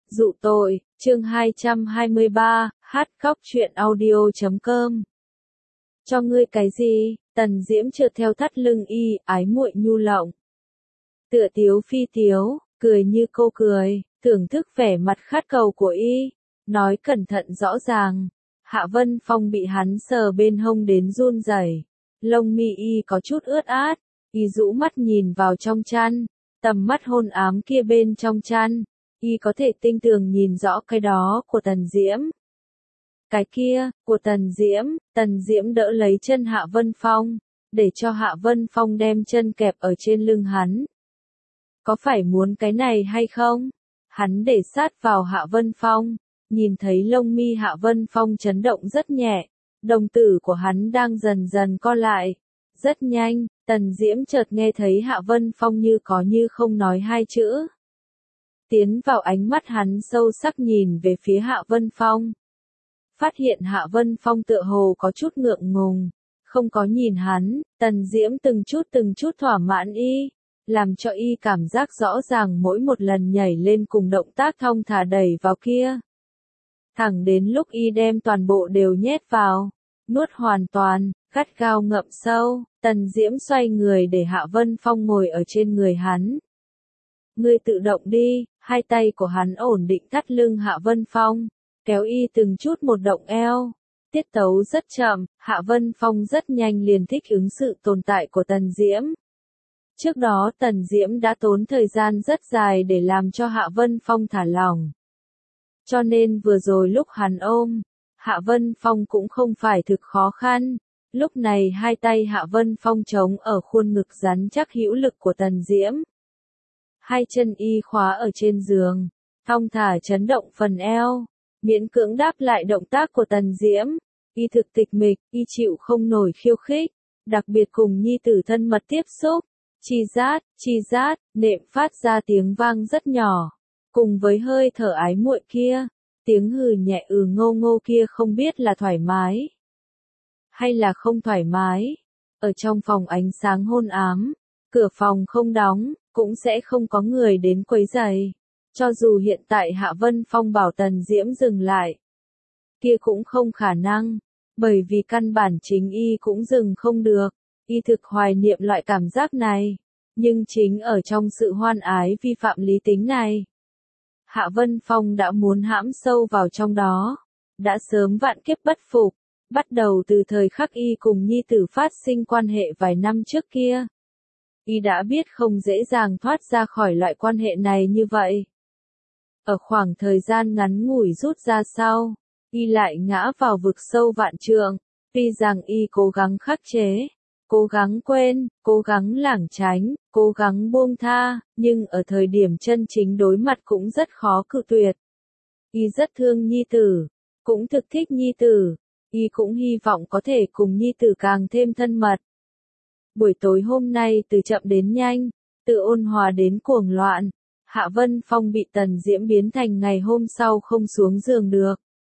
Dụ tội, chương 223, hát khóc truyện audio.com. Cho ngươi cái gì? Tần Diễm trượt theo thắt lưng y, ái muội nhu lộng. Tựa tiếu phi tiếu, cười như cô cười, thưởng thức vẻ mặt khát cầu của y, nói cẩn thận rõ ràng. Hạ Vân Phong bị hắn sờ bên hông đến run rẩy, lông mi y có chút ướt át, y rũ mắt nhìn vào trong chăn, tầm mắt hôn ám kia bên trong chăn, y có thể tinh tường nhìn rõ cái đó của Tần Diễm. Cái kia, của Tần Diễm đỡ lấy chân Hạ Vân Phong, để cho Hạ Vân Phong đem chân kẹp ở trên lưng hắn. Có phải muốn cái này hay không? Hắn để sát vào Hạ Vân Phong, nhìn thấy lông mi Hạ Vân Phong chấn động rất nhẹ, đồng tử của hắn đang dần dần co lại. Rất nhanh, Tần Diễm chợt nghe thấy Hạ Vân Phong như có như không nói hai chữ. Tiến vào ánh mắt hắn sâu sắc nhìn về phía Hạ Vân Phong. Phát hiện Hạ Vân Phong tựa hồ có chút ngượng ngùng, không có nhìn hắn, Tần Diễm từng chút thỏa mãn y, làm cho y cảm giác rõ ràng mỗi một lần nhảy lên cùng động tác thong thả đẩy vào kia. Thẳng đến lúc y đem toàn bộ đều nhét vào, nuốt hoàn toàn, gắt gao ngậm sâu, Tần Diễm xoay người để Hạ Vân Phong ngồi ở trên người hắn. Ngươi tự động đi, hai tay của hắn ổn định thắt lưng Hạ Vân Phong, kéo y từng chút một động eo. Tiết tấu rất chậm, Hạ Vân Phong rất nhanh liền thích ứng sự tồn tại của Tần Diễm. Trước đó Tần Diễm đã tốn thời gian rất dài để làm cho Hạ Vân Phong thả lỏng. Cho nên vừa rồi lúc hắn ôm, Hạ Vân Phong cũng không phải thực khó khăn. Lúc này hai tay Hạ Vân Phong chống ở khuôn ngực rắn chắc hữu lực của Tần Diễm. Hai chân y khóa ở trên giường, thong thả chấn động phần eo, miễn cưỡng đáp lại động tác của Tần Diễm. Y thực tịch mịch, y chịu không nổi khiêu khích, đặc biệt cùng nhi tử thân mật tiếp xúc. Chi rát, nệm phát ra tiếng vang rất nhỏ, cùng với hơi thở ái muội kia, tiếng hừ nhẹ ngô ngô kia không biết là thoải mái hay là không thoải mái. Ở trong phòng ánh sáng hôn ám, cửa phòng không đóng, cũng sẽ không có người đến quấy rầy. Cho dù hiện tại Hạ Vân Phong bảo Tần Diễm dừng lại, kia cũng không khả năng, bởi vì căn bản chính y cũng dừng không được. Y thực hoài niệm loại cảm giác này, nhưng chính ở trong sự hoan ái vi phạm lý tính này, Hạ Vân Phong đã muốn hãm sâu vào trong đó, đã sớm vạn kiếp bất phục, bắt đầu từ thời khắc y cùng nhi tử phát sinh quan hệ vài năm trước kia. Y đã biết không dễ dàng thoát ra khỏi loại quan hệ này như vậy. Ở khoảng thời gian ngắn ngủi rút ra sau, y lại ngã vào vực sâu vạn trượng, tuy rằng y cố gắng khắc chế, cố gắng quên, cố gắng lảng tránh, cố gắng buông tha, nhưng ở thời điểm chân chính đối mặt cũng rất khó cự tuyệt. Y rất thương nhi tử, cũng thực thích nhi tử, y cũng hy vọng có thể cùng nhi tử càng thêm thân mật. Buổi tối hôm nay từ chậm đến nhanh, từ ôn hòa đến cuồng loạn, Hạ Vân Phong bị Tần Diễm biến thành ngày hôm sau không xuống giường được.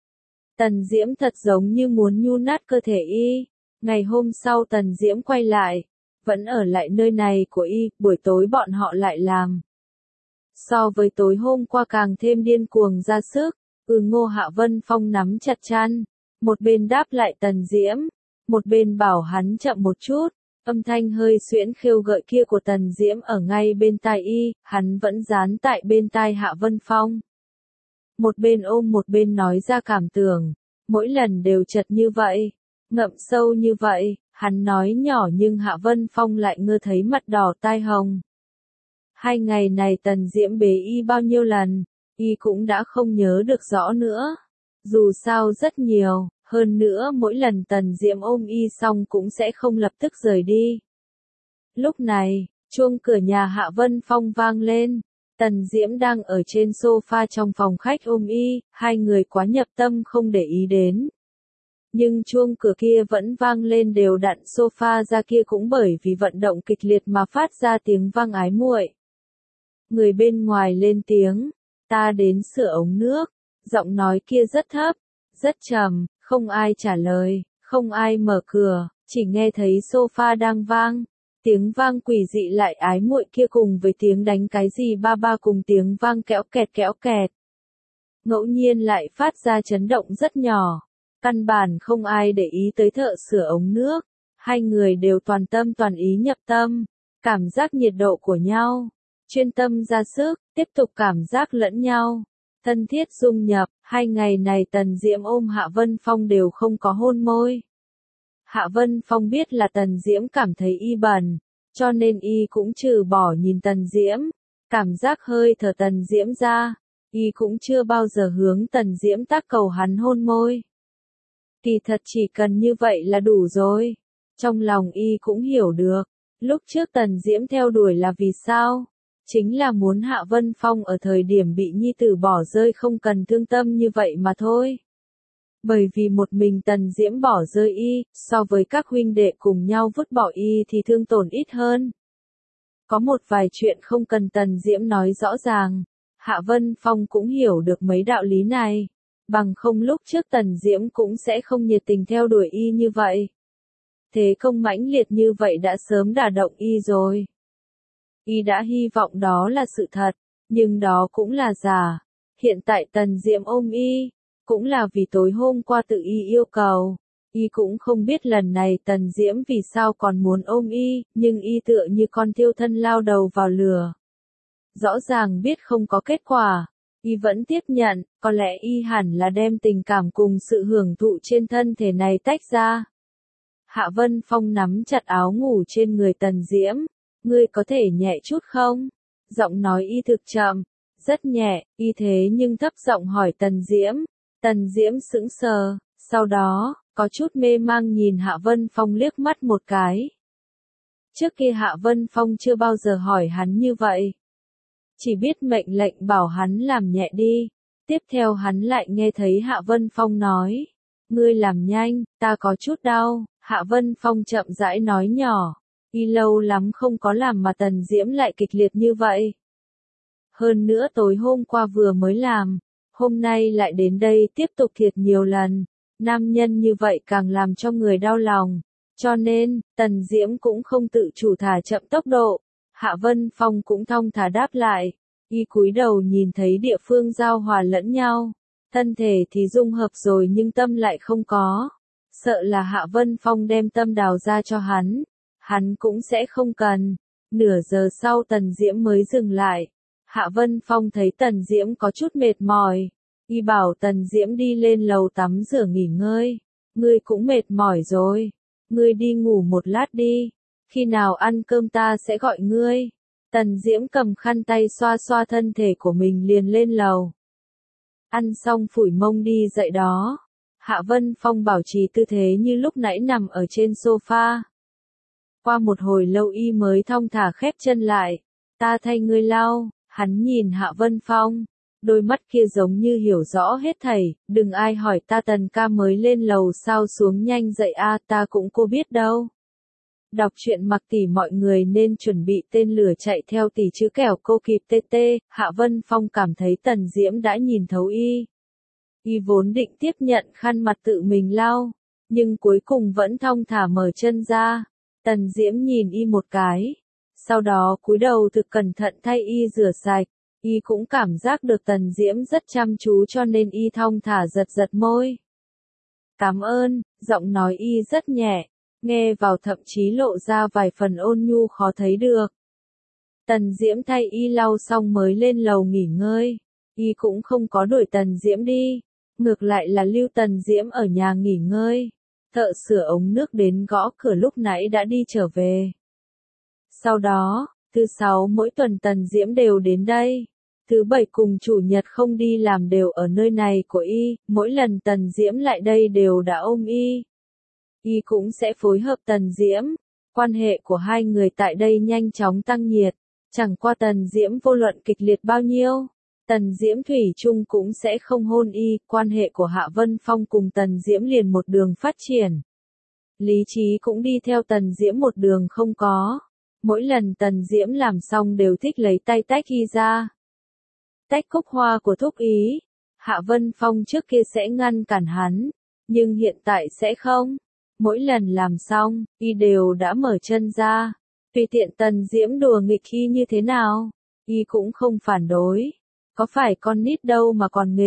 Tần Diễm thật giống như muốn nhu nát cơ thể y. Ngày hôm sau Tần Diễm quay lại, vẫn ở lại nơi này của y, buổi tối bọn họ lại làm. So với tối hôm qua càng thêm điên cuồng ra sức, Ngô Hạ Vân Phong nắm chặt chăn, một bên đáp lại Tần Diễm, một bên bảo hắn chậm một chút, âm thanh hơi xuyễn khêu gợi kia của Tần Diễm ở ngay bên tai y, hắn vẫn dán tại bên tai Hạ Vân Phong. Một bên ôm một bên nói ra cảm tưởng, mỗi lần đều chật như vậy. Ngậm sâu như vậy, hắn nói nhỏ nhưng Hạ Vân Phong lại ngơ thấy mặt đỏ tai hồng. Hai ngày này Tần Diễm bế y bao nhiêu lần, y cũng đã không nhớ được rõ nữa. Dù sao rất nhiều, hơn nữa mỗi lần Tần Diễm ôm y xong cũng sẽ không lập tức rời đi. Lúc này, chuông cửa nhà Hạ Vân Phong vang lên. Tần Diễm đang ở trên sofa trong phòng khách ôm y, hai người quá nhập tâm không để ý đến. Nhưng chuông cửa kia vẫn vang lên đều đặn, sofa ra kia cũng bởi vì vận động kịch liệt mà phát ra tiếng vang ái muội. Người bên ngoài lên tiếng, ta đến sửa ống nước, giọng nói kia rất thấp, rất trầm, không ai trả lời, không ai mở cửa, chỉ nghe thấy sofa đang vang. Tiếng vang quỷ dị lại ái muội kia cùng với tiếng đánh cái gì ba ba cùng tiếng vang kéo kẹt kéo kẹt. ngẫu nhiên lại phát ra chấn động rất nhỏ. Căn bản không ai để ý tới thợ sửa ống nước. Hai người đều toàn tâm toàn ý nhập tâm, cảm giác nhiệt độ của nhau, chuyên tâm ra sức, tiếp tục cảm giác lẫn nhau, thân thiết dung nhập. 2 ngày này Tần Diễm ôm Hạ Vân Phong đều không có hôn môi. Hạ Vân Phong biết là Tần Diễm cảm thấy y bẩn, cho nên y cũng trừ bỏ nhìn Tần Diễm, cảm giác hơi thở Tần Diễm ra, y cũng chưa bao giờ hướng Tần Diễm tác cầu hắn hôn môi. Kỳ thật chỉ cần như vậy là đủ rồi. Trong lòng y cũng hiểu được, lúc trước Tần Diễm theo đuổi là vì sao? Chính là muốn Hạ Vân Phong ở thời điểm bị nhi tử bỏ rơi không cần thương tâm như vậy mà thôi. Bởi vì một mình Tần Diễm bỏ rơi y, so với các huynh đệ cùng nhau vứt bỏ y thì thương tổn ít hơn. Có một vài chuyện không cần Tần Diễm nói rõ ràng, Hạ Vân Phong cũng hiểu được mấy đạo lý này, bằng không lúc trước Tần Diễm cũng sẽ không nhiệt tình theo đuổi y như vậy. Thế công mãnh liệt như vậy đã sớm đả động y rồi. Y đã hy vọng đó là sự thật, nhưng đó cũng là giả. Hiện tại Tần Diễm ôm y, cũng là vì tối hôm qua tự y yêu cầu. Y cũng không biết lần này Tần Diễm vì sao còn muốn ôm y, nhưng y tựa như con thiêu thân lao đầu vào lửa. Rõ ràng biết không có kết quả, y vẫn tiếp nhận, có lẽ y hẳn là đem tình cảm cùng sự hưởng thụ trên thân thể này tách ra. Hạ Vân Phong nắm chặt áo ngủ trên người Tần Diễm, ngươi có thể nhẹ chút không? Giọng nói y thực chậm, rất nhẹ, y thế nhưng thấp giọng hỏi Tần Diễm. Tần Diễm sững sờ, sau đó, có chút mê mang nhìn Hạ Vân Phong liếc mắt một cái. Trước kia Hạ Vân Phong chưa bao giờ hỏi hắn như vậy. Chỉ biết mệnh lệnh bảo hắn làm nhẹ đi. Tiếp theo hắn lại nghe thấy Hạ Vân Phong nói. Ngươi làm nhanh, ta có chút đau. Hạ Vân Phong chậm rãi nói nhỏ. Y lâu lắm không có làm mà Tần Diễm lại kịch liệt như vậy. Hơn nữa tối hôm qua vừa mới làm. Hôm nay lại đến đây tiếp tục thiệt nhiều lần. Nam nhân như vậy càng làm cho người đau lòng. Cho nên, Tần Diễm cũng không tự chủ thả chậm tốc độ. Hạ Vân Phong cũng thong thả đáp lại. Y cúi đầu nhìn thấy địa phương giao hòa lẫn nhau. Thân thể thì dung hợp rồi nhưng tâm lại không có. Sợ là Hạ Vân Phong đem tâm đào ra cho hắn. Hắn cũng sẽ không cần. Nửa giờ sau Tần Diễm mới dừng lại. Hạ Vân Phong thấy Tần Diễm có chút mệt mỏi. Y bảo Tần Diễm đi lên lầu tắm rửa nghỉ ngơi. Ngươi cũng mệt mỏi rồi. Ngươi đi ngủ một lát đi. Khi nào ăn cơm ta sẽ gọi ngươi. Tần Diễm cầm khăn tay xoa xoa thân thể của mình liền lên lầu. Ăn xong phủi mông đi dậy đó. Hạ Vân Phong bảo trì tư thế như lúc nãy nằm ở trên sofa. Qua một hồi lâu y mới thong thả khép chân lại. Ta thay ngươi lau. Hắn nhìn Hạ Vân Phong. Đôi mắt kia giống như hiểu rõ hết thảy. Đừng ai hỏi ta Tần ca mới lên lầu sao xuống nhanh dậy a, ta cũng cô biết đâu. Đọc truyện Mặc Tỷ mọi người nên chuẩn bị tên lửa chạy theo tỷ chứ kẻo cô kịp TT. Hạ Vân Phong cảm thấy Tần Diễm đã nhìn thấu y. Y vốn định tiếp nhận khăn mặt tự mình lau, nhưng cuối cùng vẫn thong thả mở chân ra. Tần Diễm nhìn y một cái, sau đó cúi đầu thực cẩn thận thay y rửa sạch. Y cũng cảm giác được Tần Diễm rất chăm chú cho nên y thong thả giật giật môi. Cảm ơn, giọng nói y rất nhẹ, nghe vào thậm chí lộ ra vài phần ôn nhu khó thấy được. Tần Diễm thay y lau xong mới lên lầu nghỉ ngơi. Y cũng không có đuổi Tần Diễm đi, ngược lại là lưu Tần Diễm ở nhà nghỉ ngơi. Thợ sửa ống nước đến gõ cửa lúc nãy đã đi trở về. Sau đó, thứ 6 mỗi tuần Tần Diễm đều đến đây. Thứ 7 cùng chủ nhật không đi làm đều ở nơi này của y, mỗi lần Tần Diễm lại đây đều đã ôm y. Y cũng sẽ phối hợp Tần Diễm. Quan hệ của hai người tại đây nhanh chóng tăng nhiệt. Chẳng qua Tần Diễm vô luận kịch liệt bao nhiêu. Tần Diễm thủy chung cũng sẽ không hôn y. Quan hệ của Hạ Vân Phong cùng Tần Diễm liền một đường phát triển. Lý trí cũng đi theo Tần Diễm một đường không có. Mỗi lần Tần Diễm làm xong đều thích lấy tay tách y ra. Tách cúc hoa của thúc ý. Hạ Vân Phong trước kia sẽ ngăn cản hắn. Nhưng hiện tại sẽ không. Mỗi lần làm xong, y đều đã mở chân ra. Tùy tiện Tần Diễm đùa nghịch y như thế nào, y cũng không phản đối. Có phải con nít đâu mà còn nghịch.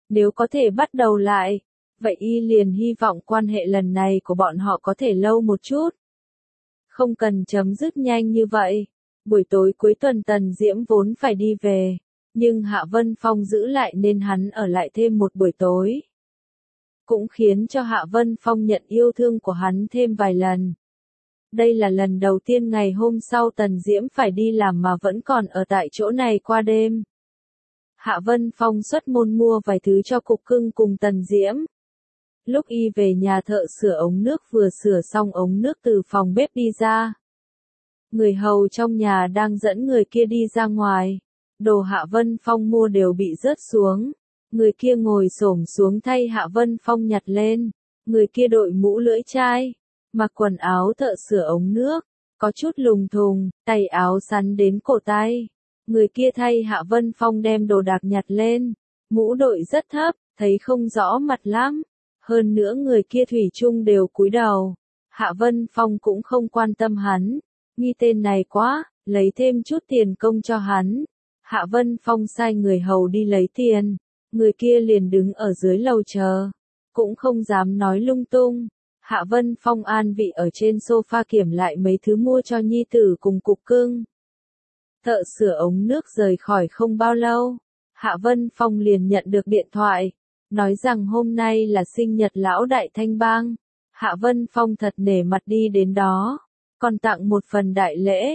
Nếu có thể bắt đầu lại, vậy y liền hy vọng quan hệ lần này của bọn họ có thể lâu một chút. Không cần chấm dứt nhanh như vậy. Buổi tối cuối tuần Tần Diễm vốn phải đi về, nhưng Hạ Vân Phong giữ lại nên hắn ở lại thêm một buổi tối. Cũng khiến cho Hạ Vân Phong nhận yêu thương của hắn thêm vài lần. Đây là lần đầu tiên ngày hôm sau Tần Diễm phải đi làm mà vẫn còn ở tại chỗ này qua đêm. Hạ Vân Phong xuất môn mua vài thứ cho Cục Cưng cùng Tần Diễm. Lúc y về nhà thợ sửa ống nước vừa sửa xong ống nước từ phòng bếp đi ra. Người hầu trong nhà đang dẫn người kia đi ra ngoài. Đồ Hạ Vân Phong mua đều bị rớt xuống. Người kia ngồi xổm xuống thay Hạ Vân Phong nhặt lên. Người kia đội mũ lưỡi chai, mặc quần áo thợ sửa ống nước, có chút lùng thùng, tay áo sắn đến cổ tay. Người kia thay Hạ Vân Phong đem đồ đạc nhặt lên. Mũ đội rất thấp, thấy không rõ mặt lắm. Hơn nữa người kia thủy chung đều cúi đầu. Hạ Vân Phong cũng không quan tâm hắn. Nghi tên này quá, lấy thêm chút tiền công cho hắn. Hạ Vân Phong sai người hầu đi lấy tiền. Người kia liền đứng ở dưới lầu chờ. Cũng không dám nói lung tung. Hạ Vân Phong an vị ở trên sofa kiểm lại mấy thứ mua cho nhi tử cùng Cục Cưng. Thợ sửa ống nước rời khỏi không bao lâu. Hạ Vân Phong liền nhận được điện thoại. Nói rằng hôm nay là sinh nhật lão đại Thanh Bang. Hạ Vân Phong thật nể mặt đi đến đó. Còn tặng một phần đại lễ.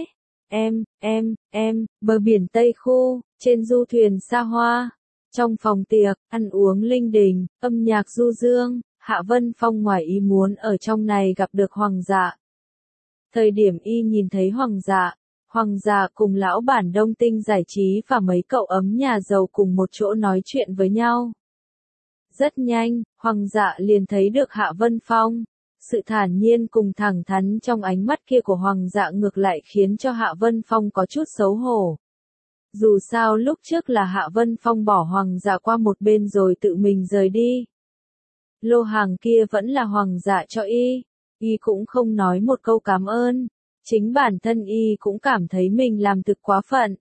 Bờ biển Tây Khu, trên du thuyền xa hoa. Trong phòng tiệc, ăn uống linh đình, âm nhạc du dương, Hạ Vân Phong ngoài ý muốn ở trong này gặp được Hoàng Dạ. Thời điểm y nhìn thấy Hoàng Dạ cùng lão bản Đông Tinh Giải trí và mấy cậu ấm nhà giàu cùng một chỗ nói chuyện với nhau. Rất nhanh, Hoàng Dạ liền thấy được Hạ Vân Phong. Sự thản nhiên cùng thẳng thắn trong ánh mắt kia của Hoàng Dạ ngược lại khiến cho Hạ Vân Phong có chút xấu hổ. Dù sao lúc trước là Hạ Vân Phong bỏ Hoàng Dạ qua một bên rồi tự mình rời đi. Lô hàng kia vẫn là Hoàng Dạ cho y cũng không nói một câu cảm ơn. Chính bản thân y cũng cảm thấy mình làm thực quá phận.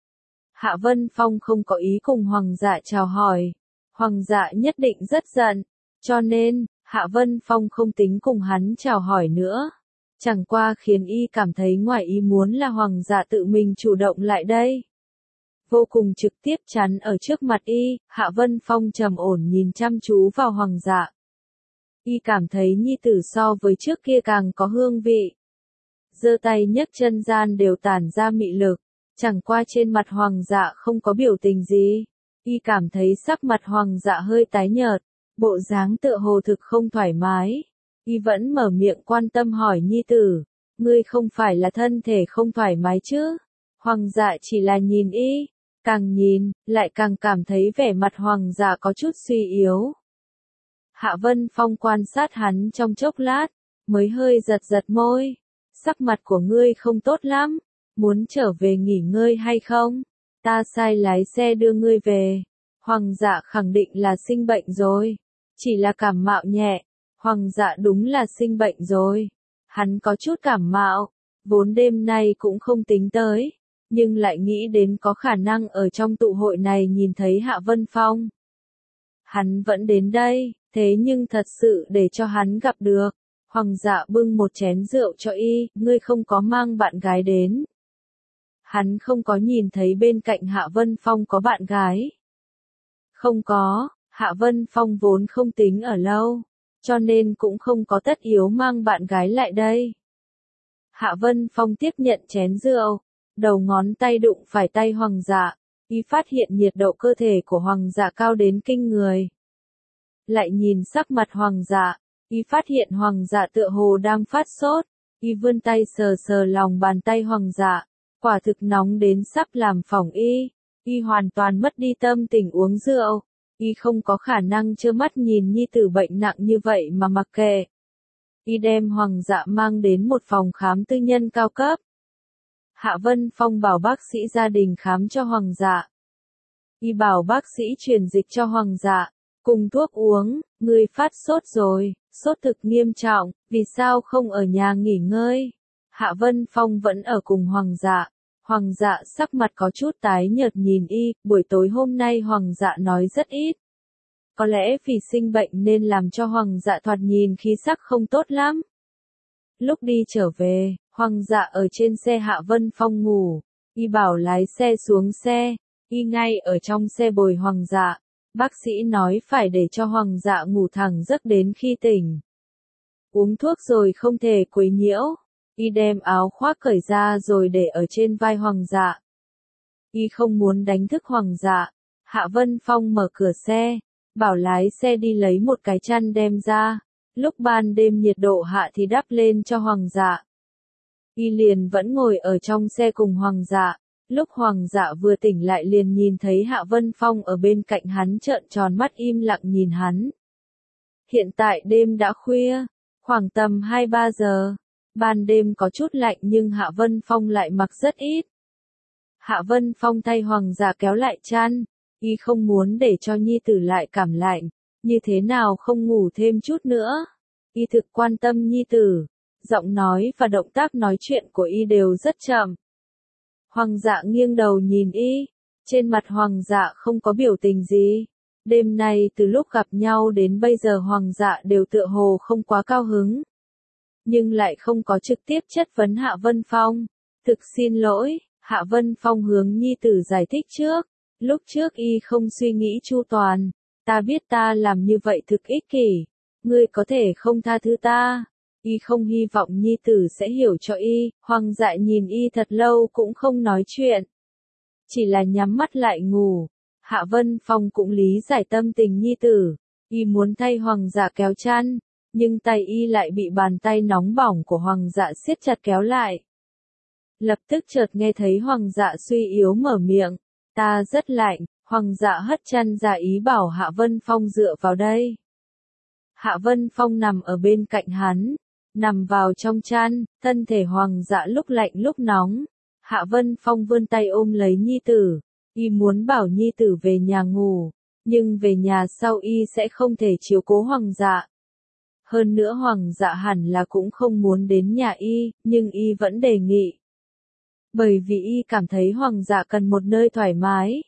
Hạ Vân Phong không có ý cùng Hoàng Dạ chào hỏi. Hoàng Dạ nhất định rất giận, cho nên, Hạ Vân Phong không tính cùng hắn chào hỏi nữa. Chẳng qua khiến y cảm thấy ngoài ý muốn là Hoàng Dạ tự mình chủ động lại đây. Vô cùng trực tiếp chắn ở trước mặt y, Hạ Vân Phong trầm ổn nhìn chăm chú vào Hoàng Dạ. Y cảm thấy nhi tử so với trước kia càng có hương vị. Giơ tay nhấc chân gian đều tản ra mị lực, chẳng qua trên mặt Hoàng Dạ không có biểu tình gì. Y cảm thấy sắc mặt Hoàng Dạ hơi tái nhợt, bộ dáng tựa hồ thực không thoải mái. Y vẫn mở miệng quan tâm hỏi nhi tử, ngươi không phải là thân thể không thoải mái chứ? Hoàng Dạ chỉ là nhìn y, càng nhìn, lại càng cảm thấy vẻ mặt Hoàng Dạ có chút suy yếu. Hạ Vân Phong quan sát hắn trong chốc lát, mới hơi giật giật môi. Sắc mặt của ngươi không tốt lắm, muốn trở về nghỉ ngơi hay không? Ta sai lái xe đưa ngươi về. Hoàng Dạ khẳng định là sinh bệnh rồi. Chỉ là cảm mạo nhẹ. Hoàng Dạ đúng là sinh bệnh rồi. Hắn có chút cảm mạo, vốn đêm nay cũng không tính tới, nhưng lại nghĩ đến có khả năng ở trong tụ hội này nhìn thấy Hạ Vân Phong. Hắn vẫn đến đây, thế nhưng thật sự để cho hắn gặp được. Hoàng Dạ bưng một chén rượu cho y, ngươi không có mang bạn gái đến. Hắn không có nhìn thấy bên cạnh Hạ Vân Phong có bạn gái. Không có, Hạ Vân Phong vốn không tính ở lâu, cho nên cũng không có tất yếu mang bạn gái lại đây. Hạ Vân Phong tiếp nhận chén rượu, đầu ngón tay đụng phải tay Hoàng Dạ, y phát hiện nhiệt độ cơ thể của Hoàng Dạ cao đến kinh người. Lại nhìn sắc mặt Hoàng Dạ, y phát hiện Hoàng Dạ tựa hồ đang phát sốt, y vươn tay sờ sờ lòng bàn tay Hoàng Dạ, quả thực nóng đến sắp làm phỏng y hoàn toàn mất đi tâm tình uống rượu, y không có khả năng trơ mắt nhìn nhi tử bệnh nặng như vậy mà mặc kệ. Y đem Hoàng Dạ mang đến một phòng khám tư nhân cao cấp. Hạ Vân Phong bảo bác sĩ gia đình khám cho Hoàng Dạ. Y bảo bác sĩ truyền dịch cho Hoàng Dạ, cùng thuốc uống, ngươi phát sốt rồi, sốt thực nghiêm trọng, vì sao không ở nhà nghỉ ngơi? Hạ Vân Phong vẫn ở cùng Hoàng Dạ. Hoàng Dạ sắc mặt có chút tái nhợt nhìn y, buổi tối hôm nay Hoàng Dạ nói rất ít. Có lẽ vì sinh bệnh nên làm cho Hoàng dạ thoạt nhìn khí sắc không tốt lắm. Lúc đi trở về, Hoàng dạ ở trên xe Hạ Vân Phong ngủ, y bảo lái xe xuống xe, y ngay ở trong xe bồi Hoàng dạ. Bác sĩ nói phải để cho Hoàng dạ ngủ thẳng giấc đến khi tỉnh. Uống thuốc rồi không thể quấy nhiễu, y đem áo khoác cởi ra rồi để ở trên vai Hoàng dạ. Y không muốn đánh thức Hoàng dạ. Hạ Vân Phong mở cửa xe, bảo lái xe đi lấy một cái chăn đem ra. Lúc ban đêm nhiệt độ hạ thì đắp lên cho Hoàng dạ. Y liền vẫn ngồi ở trong xe cùng Hoàng dạ. Lúc Hoàng dạ vừa tỉnh lại liền nhìn thấy Hạ Vân Phong ở bên cạnh hắn trợn tròn mắt im lặng nhìn hắn. Hiện tại đêm đã khuya, khoảng tầm 2-3 giờ. Ban đêm có chút lạnh nhưng Hạ Vân Phong lại mặc rất ít. Hạ Vân Phong thay Hoàng dạ kéo lại chăn. Y không muốn để cho nhi tử lại cảm lạnh. Như thế nào không ngủ thêm chút nữa. Y thực quan tâm nhi tử. Giọng nói và động tác nói chuyện của y đều rất chậm. Hoàng dạ nghiêng đầu nhìn y. Trên mặt Hoàng dạ không có biểu tình gì. Đêm nay từ lúc gặp nhau đến bây giờ Hoàng dạ đều tựa hồ không quá cao hứng. Nhưng lại không có trực tiếp chất vấn Hạ Vân Phong. Thực xin lỗi, Hạ Vân Phong hướng nhi tử giải thích trước. Lúc trước y không suy nghĩ chu toàn. Ta biết ta làm như vậy thực ích kỷ. Ngươi có thể không tha thứ ta. Y không hy vọng nhi tử sẽ hiểu cho y. Hoàng dạ nhìn y thật lâu cũng không nói chuyện. Chỉ là nhắm mắt lại ngủ. Hạ Vân Phong cũng lý giải tâm tình nhi tử. Y muốn thay Hoàng dạ kéo chăn. Nhưng tay y lại bị bàn tay nóng bỏng của Hoàng dạ siết chặt kéo lại. Lập tức chợt nghe thấy Hoàng dạ suy yếu mở miệng. Ta rất lạnh. Hoàng dạ hất chăn ra ý bảo Hạ Vân Phong dựa vào đây. Hạ Vân Phong nằm ở bên cạnh hắn. Nằm vào trong chăn, thân thể Hoàng dạ lúc lạnh lúc nóng. Hạ Vân Phong vươn tay ôm lấy nhi tử. Y muốn bảo nhi tử về nhà ngủ. Nhưng về nhà sau y sẽ không thể chiếu cố Hoàng dạ. Hơn nữa Hoàng dạ hẳn là cũng không muốn đến nhà y, nhưng y vẫn đề nghị. Bởi vì y cảm thấy Hoàng dạ cần một nơi thoải mái.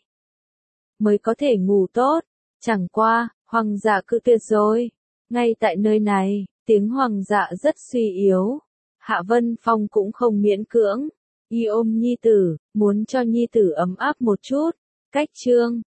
Mới có thể ngủ tốt. Chẳng qua, Hoàng dạ cự tuyệt rồi. Ngay tại nơi này, tiếng Hoàng dạ rất suy yếu. Hạ Vân Phong cũng không miễn cưỡng. Y ôm nhi tử, muốn cho nhi tử ấm áp một chút. Cách chương